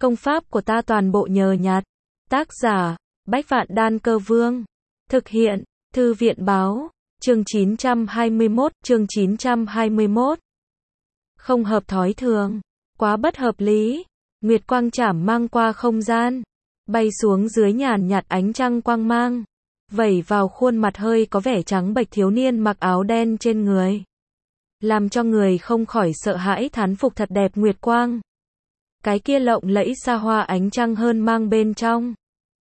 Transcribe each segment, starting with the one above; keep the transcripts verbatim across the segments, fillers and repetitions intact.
Công pháp của ta toàn bộ nhờ nhặt. Tác giả, Bách Vạn Đan Cơ Vương. Thực hiện, Thư viện Báo. Chương chín trăm hai mươi mốt, chương chín trăm hai mươi mốt. Không hợp thói thường. Quá bất hợp lý. Nguyệt quang chảm mang qua không gian. Bay xuống dưới nhàn nhạt ánh trăng quang mang. Vẩy vào khuôn mặt hơi có vẻ trắng bệch thiếu niên mặc áo đen trên người. Làm cho người không khỏi sợ hãi thán phục thật đẹp nguyệt quang. Cái kia lộng lẫy xa hoa ánh trăng hơn mang bên trong.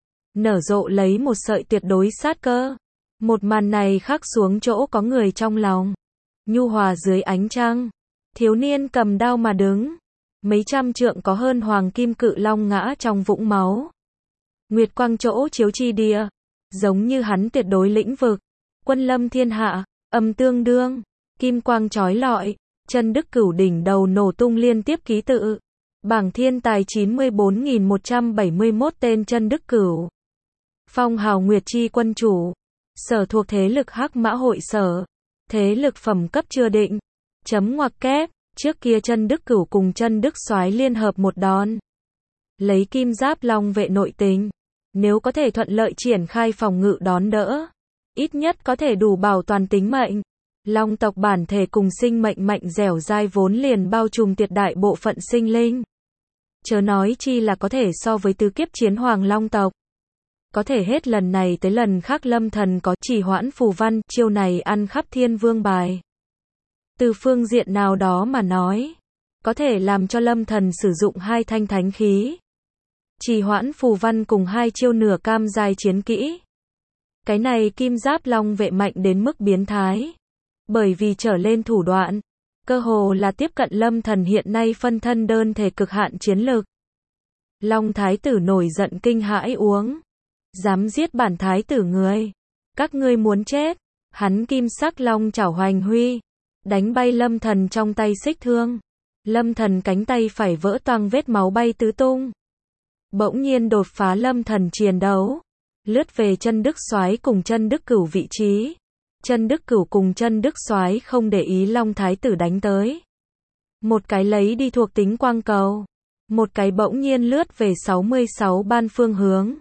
Nở rộ lấy một sợi tuyệt đối sát cơ. Một màn này khắc xuống chỗ có người trong lòng. Nhu hòa dưới ánh trăng. Thiếu niên cầm đao mà đứng. Mấy trăm trượng có hơn hoàng kim cự long ngã trong vũng máu. Nguyệt quang chỗ chiếu chi địa. Giống như hắn tuyệt đối lĩnh vực. Quân lâm thiên hạ, âm tương đương. Kim quang chói lọi. Chân đức cửu đỉnh đầu nổ tung liên tiếp ký tự. Bảng thiên tài chín mươi bốn nghìn một trăm bảy mươi mốt tên chân đức cửu. Phong hào Nguyệt chi quân chủ. Sở thuộc thế lực Hắc Mã hội sở. Thế lực phẩm cấp chưa định. Chấm ngoặc kép. Trước kia chân đức cửu cùng chân đức soái liên hợp một đòn. Lấy kim giáp long vệ nội tình. Nếu có thể thuận lợi triển khai phòng ngự đón đỡ. Ít nhất có thể đủ bảo toàn tính mệnh. Long tộc bản thể cùng sinh mệnh mạnh dẻo dai vốn liền bao trùm tuyệt đại bộ phận sinh linh. Chớ nói chi là có thể so với tứ kiếp chiến hoàng long tộc. Có thể hết lần này tới lần khác Lâm Thần có trì hoãn phù văn, chiêu này ăn khắp thiên vương bài. Từ phương diện nào đó mà nói, có thể làm cho Lâm Thần sử dụng hai thanh thánh khí. Trì hoãn phù văn cùng hai chiêu nửa cam giai chiến kỹ. Cái này kim giáp long vệ mạnh đến mức biến thái. Bởi vì trở lên thủ đoạn, cơ hồ là tiếp cận Lâm Thần hiện nay phân thân đơn thể cực hạn chiến lực. Long thái tử nổi giận kinh hãi uống. Dám giết bản thái tử người. Các ngươi muốn chết. Hắn kim sắc long chảo hoành huy. Đánh bay Lâm Thần trong tay xích thương. Lâm Thần cánh tay phải vỡ toang vết máu bay tứ tung. Bỗng nhiên đột phá Lâm Thần chiến đấu. Lướt về chân đức soái cùng chân đức cửu vị trí. Chân đức cửu cùng chân đức soái không để ý long thái tử đánh tới. Một cái lấy đi thuộc tính quang cầu. Một cái bỗng nhiên lướt về sáu mươi sáu ban phương hướng.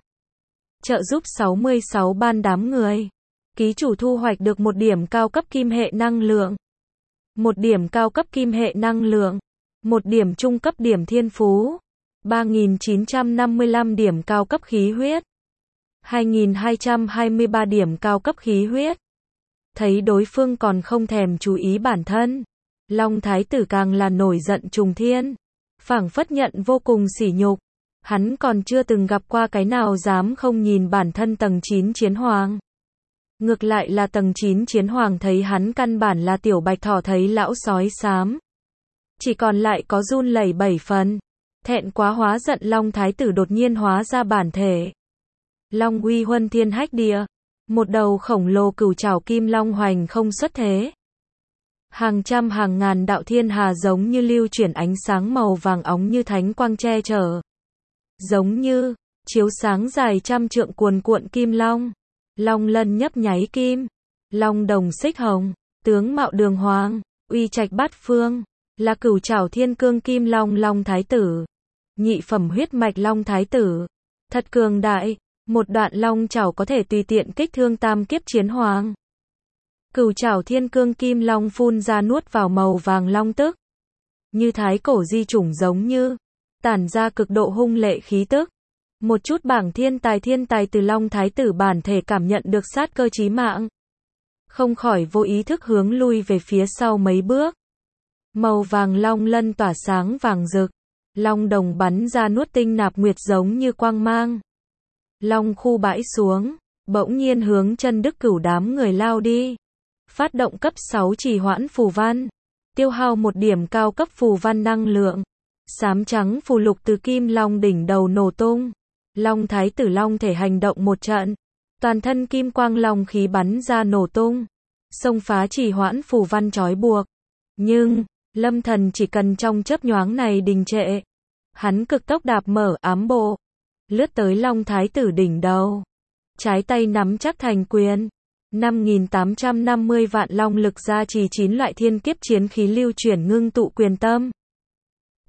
Trợ giúp sáu mươi sáu ban đám người. Ký chủ thu hoạch được một điểm cao cấp kim hệ năng lượng. Một điểm cao cấp kim hệ năng lượng. Một điểm trung cấp điểm thiên phú. ba nghìn chín trăm năm mươi lăm điểm cao cấp khí huyết. hai nghìn hai trăm hai mươi ba điểm cao cấp khí huyết. Thấy đối phương còn không thèm chú ý bản thân. Long thái tử càng là nổi giận trùng thiên. Phảng phất nhận vô cùng sỉ nhục. Hắn còn chưa từng gặp qua cái nào dám không nhìn bản thân tầng chín chiến hoàng. Ngược lại là tầng chín chiến hoàng thấy hắn căn bản là tiểu bạch thỏ thấy lão sói xám. Chỉ còn lại có run lẩy bẩy phần. Thẹn quá hóa giận long thái tử đột nhiên hóa ra bản thể. Long uy huân thiên hách địa. Một đầu khổng lồ cửu trảo kim long hoành không xuất thế. Hàng trăm hàng ngàn đạo thiên hà giống như lưu chuyển ánh sáng màu vàng óng như thánh quang che chở. Giống như, chiếu sáng dài trăm trượng cuồn cuộn kim long. Long lân nhấp nháy kim. Long đồng xích hồng. Tướng mạo đường hoàng. Uy trạch bát phương. Là cửu trảo thiên cương kim long long thái tử. Nhị phẩm huyết mạch long thái tử. Thật cường đại. Một đoạn long chảo có thể tùy tiện kích thương tam kiếp chiến hoàng. Cửu trảo thiên cương kim long phun ra nuốt vào màu vàng long tức. Như thái cổ di chủng giống như. Tản ra cực độ hung lệ khí tức. Một chút bảng thiên tài thiên tài từ long thái tử bản thể cảm nhận được sát cơ chí mạng. Không khỏi vô ý thức hướng lui về phía sau mấy bước. Màu vàng long lân tỏa sáng vàng rực. Long đồng bắn ra nuốt tinh nạp nguyệt giống như quang mang. Long khu bãi xuống, bỗng nhiên hướng chân đức cửu đám người lao đi. Phát động cấp sáu trì hoãn phù văn. Tiêu hao một điểm cao cấp phù văn năng lượng. Xám trắng phù lục từ kim long đỉnh đầu nổ tung. Long thái tử long thể hành động một trận. Toàn thân kim quang long khí bắn ra nổ tung. Xông phá trì hoãn phù văn trói buộc. Nhưng, Lâm Thần chỉ cần trong chớp nhoáng này đình trệ. Hắn cực tốc đạp mở ám bộ. Lướt tới long thái tử đỉnh đầu. Trái tay nắm chắc thành quyền. năm nghìn tám trăm năm mươi vạn long lực gia trì chín loại thiên kiếp chiến khí lưu chuyển ngưng tụ quyền tâm.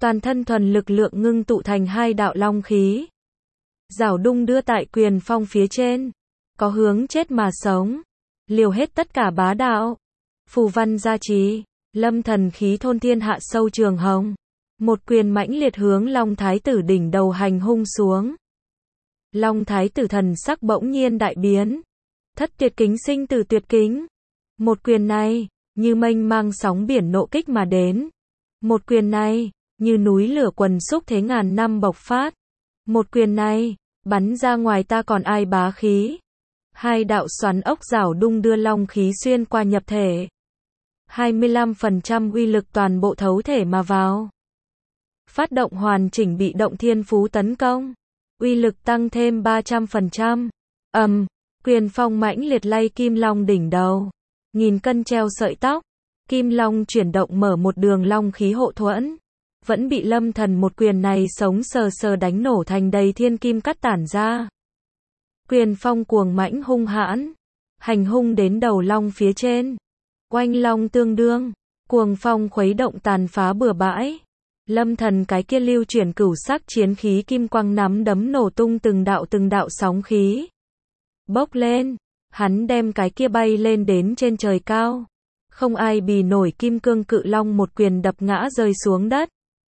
Toàn thân thuần lực lượng ngưng tụ thành hai đạo long khí. Giảo đung đưa tại quyền phong phía trên. Có hướng chết mà sống. Liều hết tất cả bá đạo. Phù văn gia trì. Lâm thần khí thôn thiên hạ sâu trường hồng. Một quyền mãnh liệt hướng Long Thái tử đỉnh đầu hành hung xuống. Long Thái tử thần sắc bỗng nhiên đại biến. Thất tuyệt kính sinh từ tuyệt kính. Một quyền này, như mênh mang sóng biển nộ kích mà đến. Một quyền này, như núi lửa quần xúc thế ngàn năm bộc phát. Một quyền này, bắn ra ngoài ta còn ai bá khí. Hai đạo xoắn ốc giảo đung đưa long khí xuyên qua nhập thể. hai mươi lăm phần trăm uy lực toàn bộ thấu thể mà vào. Phát động hoàn chỉnh bị động thiên phú tấn công. Uy lực tăng thêm ba trăm phần trăm. Ầm, um, quyền phong mãnh liệt lay kim long đỉnh đầu. Nghìn cân treo sợi tóc. Kim long chuyển động mở một đường long khí hộ thuẫn. Vẫn bị Lâm Thần một quyền này sống sờ sờ đánh nổ thành đầy thiên kim cắt tản ra. Quyền phong cuồng mãnh hung hãn. Hành hung đến đầu long phía trên. Oanh long tương đương. Cuồng phong khuấy động tàn phá bừa bãi. Lâm Thần cái kia lưu chuyển cửu sắc chiến khí kim quang nắm đấm nổ tung từng đạo từng đạo sóng khí. Bốc lên. Hắn đem cái kia bay lên đến trên trời cao. Không ai bì nổi kim cương cự long một quyền đập ngã rơi xuống đất.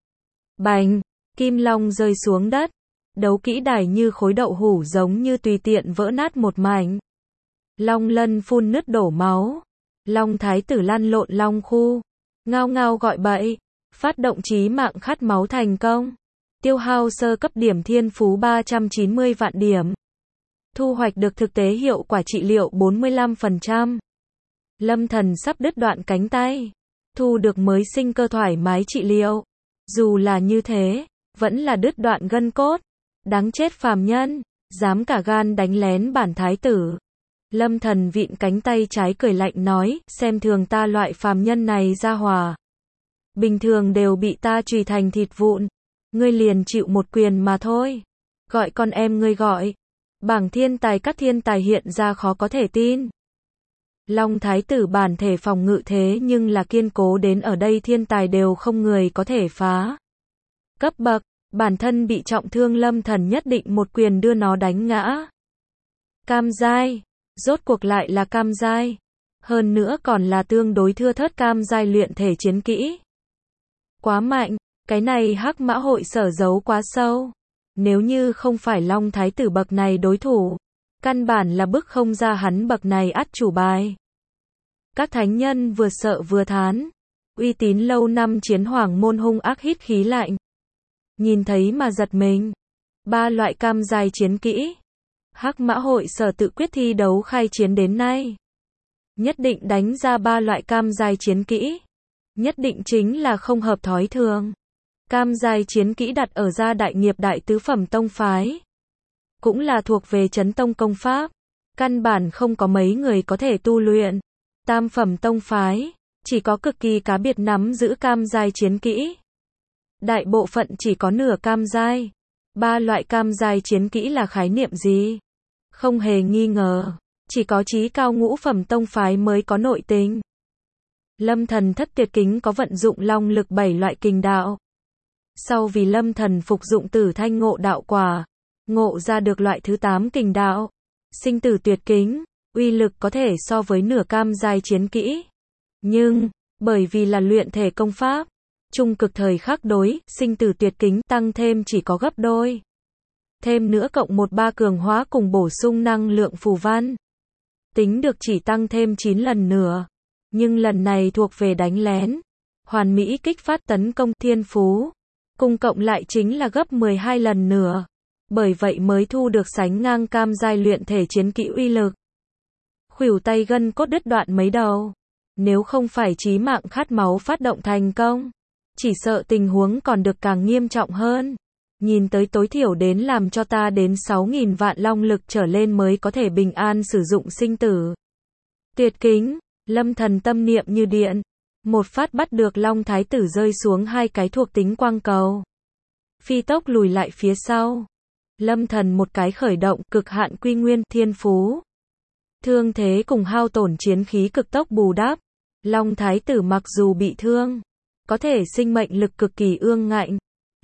Bành, kim long rơi xuống đất. Đấu kỹ đài như khối đậu hủ giống như tùy tiện vỡ nát một mảnh. Long lân phun nứt đổ máu. Long thái tử lăn lộn long khu. Ngao ngao gọi bậy. Phát động chí mạng khát máu thành công. Tiêu hao sơ cấp điểm thiên phú ba trăm chín mươi vạn điểm. Thu hoạch được thực tế hiệu quả trị liệu bốn mươi lăm phần trăm. Lâm Thần sắp đứt đoạn cánh tay. Thu được mới sinh cơ thoải mái trị liệu. Dù là như thế, vẫn là đứt đoạn gân cốt. Đáng chết phàm nhân, dám cả gan đánh lén bản thái tử. Lâm Thần vịn cánh tay trái cười lạnh nói, xem thường ta loại phàm nhân này ra hòa. Bình thường đều bị ta chùy thành thịt vụn. Ngươi liền chịu một quyền mà thôi. Gọi con em ngươi gọi. Bảng thiên tài các thiên tài hiện ra khó có thể tin. Long thái tử bản thể phòng ngự thế nhưng là kiên cố đến ở đây thiên tài đều không người có thể phá. Cấp bậc, bản thân bị trọng thương Lâm Thần nhất định một quyền đưa nó đánh ngã. Cam giai, rốt cuộc lại là cam giai. Hơn nữa còn là tương đối thưa thớt cam giai luyện thể chiến kỹ. Quá mạnh, cái này hắc mã hội sở giấu quá sâu. Nếu như không phải Long thái tử bậc này đối thủ, căn bản là bức không ra hắn bậc này ắt chủ bài. Các thánh nhân vừa sợ vừa thán. Uy tín lâu năm chiến hoàng môn hung ác hít khí lạnh. Nhìn thấy mà giật mình. Ba loại cam giai chiến kỹ. Hắc mã hội sở tự quyết thi đấu khai chiến đến nay. Nhất định đánh ra ba loại cam giai chiến kỹ. Nhất định chính là không hợp thói thường. Cam giai chiến kỹ đặt ở gia đại nghiệp đại tứ phẩm tông phái. Cũng là thuộc về chấn tông công pháp. Căn bản không có mấy người có thể tu luyện. Tam phẩm tông phái, chỉ có cực kỳ cá biệt nắm giữ cam giai chiến kỹ. Đại bộ phận chỉ có nửa cam giai. Ba loại cam giai chiến kỹ là khái niệm gì? Không hề nghi ngờ, chỉ có chí cao ngũ phẩm tông phái mới có nội tình. Lâm Thần thất tuyệt kính có vận dụng long lực bảy loại kình đạo. Sau vì Lâm Thần phục dụng tử thanh ngộ đạo quả, ngộ ra được loại thứ tám kình đạo, sinh tử tuyệt kính, uy lực có thể so với nửa cam giai chiến kỹ. Nhưng, bởi vì là luyện thể công pháp, trung cực thời khắc đối, sinh tử tuyệt kính tăng thêm chỉ có gấp đôi. Thêm nữa cộng một ba cường hóa cùng bổ sung năng lượng phù văn. Tính được chỉ tăng thêm chín lần nữa. Nhưng lần này thuộc về đánh lén. Hoàn mỹ kích phát tấn công thiên phú. Cùng cộng lại chính là gấp mười hai lần nữa. Bởi vậy mới thu được sánh ngang cam giai luyện thể chiến kỹ uy lực. Khuỷu tay gân cốt đứt đoạn mấy đầu. Nếu không phải chí mạng khát máu phát động thành công, chỉ sợ tình huống còn được càng nghiêm trọng hơn. Nhìn tới tối thiểu đến làm cho ta đến sáu nghìn vạn long lực trở lên mới có thể bình an sử dụng sinh tử. Tuyệt kính, Lâm Thần tâm niệm như điện. Một phát bắt được Long thái tử rơi xuống hai cái thuộc tính quang cầu. Phi tốc lùi lại phía sau. Lâm Thần một cái khởi động cực hạn quy nguyên thiên phú. Thương thế cùng hao tổn chiến khí cực tốc bù đắp. Long thái tử mặc dù bị thương, có thể sinh mệnh lực cực kỳ ương ngạnh.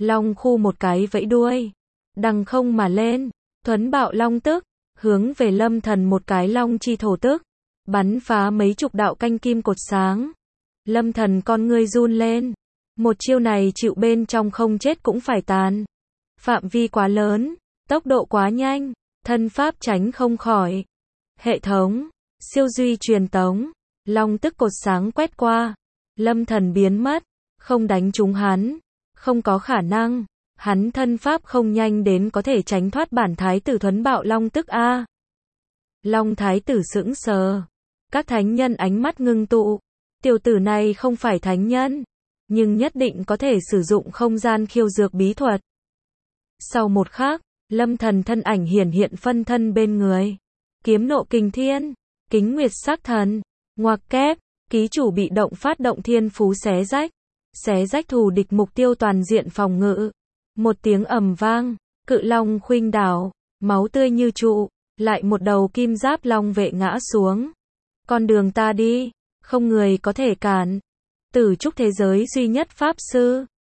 Long khu một cái vẫy đuôi, đằng không mà lên, thuấn bạo long tức, hướng về Lâm Thần một cái long chi thổ tức, bắn phá mấy chục đạo canh kim cột sáng. Lâm Thần con ngươi run lên, một chiêu này chịu bên trong không chết cũng phải tàn. Phạm vi quá lớn, tốc độ quá nhanh, thân pháp tránh không khỏi. Hệ thống, siêu duy truyền tống, long tức cột sáng quét qua, Lâm Thần biến mất, không đánh trúng hắn, không có khả năng, hắn thân pháp không nhanh đến có thể tránh thoát bản thái tử thuấn bạo long tức a. Long thái tử sững sờ, các thánh nhân ánh mắt ngưng tụ, tiểu tử này không phải thánh nhân, nhưng nhất định có thể sử dụng không gian khiêu dược bí thuật. Sau một khắc, Lâm Thần thân ảnh hiển hiện phân thân bên người, kiếm nộ kình thiên, kính nguyệt sắc thần, ngoặc kép, ký chủ bị động phát động thiên phú xé rách, xé rách thù địch mục tiêu toàn diện phòng ngự. Một tiếng ầm vang, cự long khuynh đảo, máu tươi như trụ, lại một đầu kim giáp long vệ ngã xuống. Con đường ta đi, không người có thể cản. Tử trúc thế giới duy nhất pháp sư,